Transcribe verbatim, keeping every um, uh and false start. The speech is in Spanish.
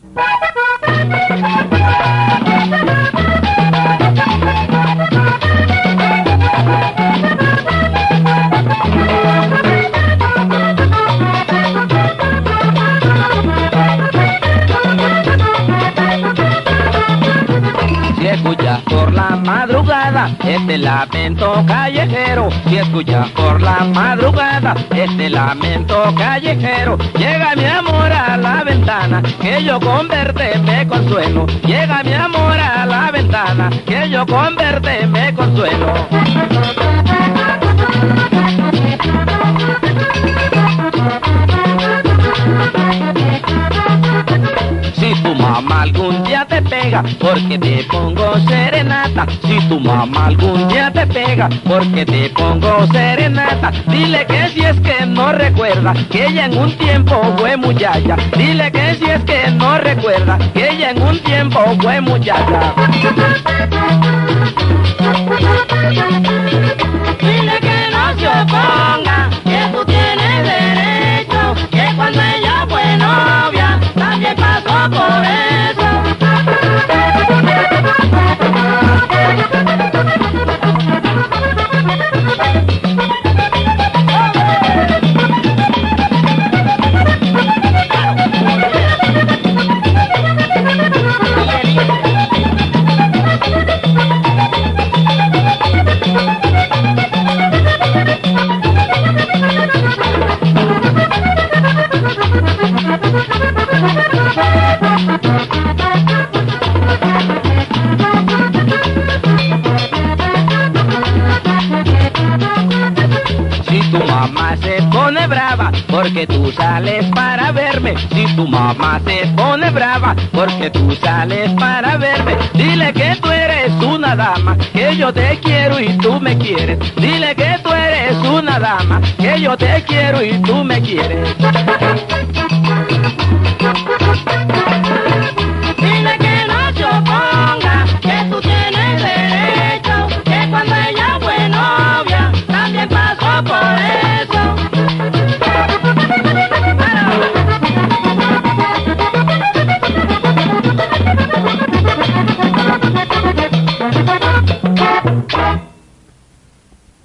Si escuchas por la madrugada este lamento callejero, si escuchas por la madrugada este lamento callejero, llega mi amor a la ventana, que yo con verte me consuelo. Llega mi amor a la ventana, que yo con verte me consuelo. Si tu mamá algún día te pega porque te pongo serenata, si tu mamá algún día te pega porque te pongo serenata, dile que si es que no recuerda que ella en un tiempo fue muchacha, dile que si es que no recuerda que ella en un tiempo fue muchacha. Dile que no se oponga, que tú tienes derecho, que cuando ella fue novia también pasó por eso. Si tu mamá se pone brava porque tú sales para verme, si tu mamá se pone brava porque tú sales para verme, dile que tú eres una dama, que yo te quiero y tú me quieres. Dile que tú eres una dama, que yo te quiero y tú me quieres.